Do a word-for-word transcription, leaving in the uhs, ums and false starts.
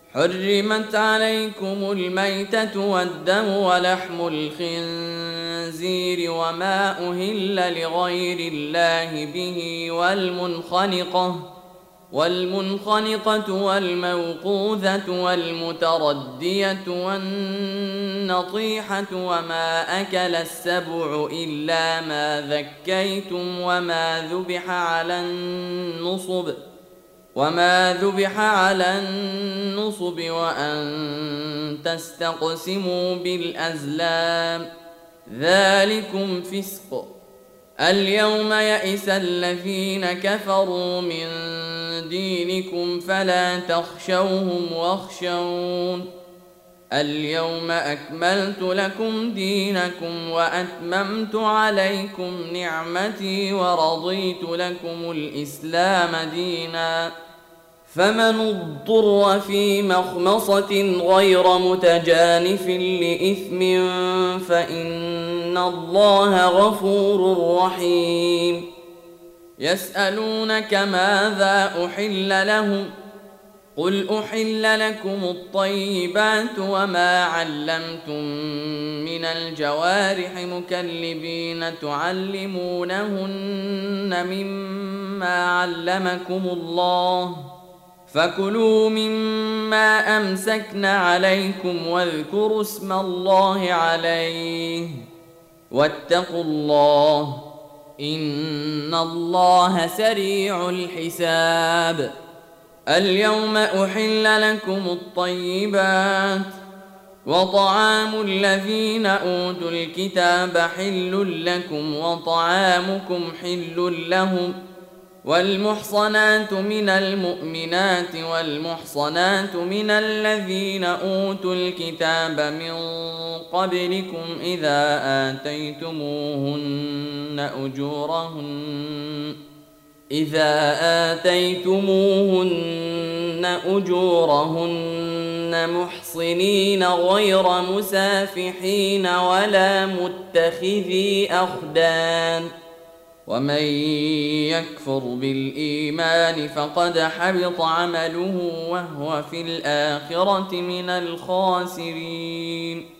حرمت عليكم الميتة والدم ولحم الخنزير وما أهل لغير الله به والمنخنقة والمنخنقة والموقوذة والمتردية والنطيحة وما أكل السبع إلا ما ذكيتم وما ذبح على النصب وما ذبح على النصب وأن تستقسموا بالأزلام ذلكم فسق. اليوم يئس الذين كفروا من دينكم فلا تخشوهم واخشون اليوم أكملت لكم دينكم وأتممت عليكم نعمتي ورضيت لكم الإسلام دينا فمن اضطر في مخمصة غير متجانف لإثم فإن الله غفور رحيم. يسألونك ماذا أحل لهم قل أحل لكم الطيبات وما علمتم من الجوارح مكلبين تعلمونهن مما علمكم الله فكلوا مما أمسكن عليكم واذكروا اسم الله عليه واتقوا الله إن الله سريع الحساب. اليوم أحل لكم الطيبات وطعام الذين أوتوا الكتاب حل لكم وطعامكم حل لهم والمحصنات من المؤمنات والمحصنات من الذين أوتوا الكتاب من قبلكم إذا آتيتموهن أجورهن إذا آتيتموهن أجورهن محصنين غير مسافحين ولا متخذي أخدان ومن يكفر بالإيمان فقد حبط عمله وهو في الآخرة من الخاسرين.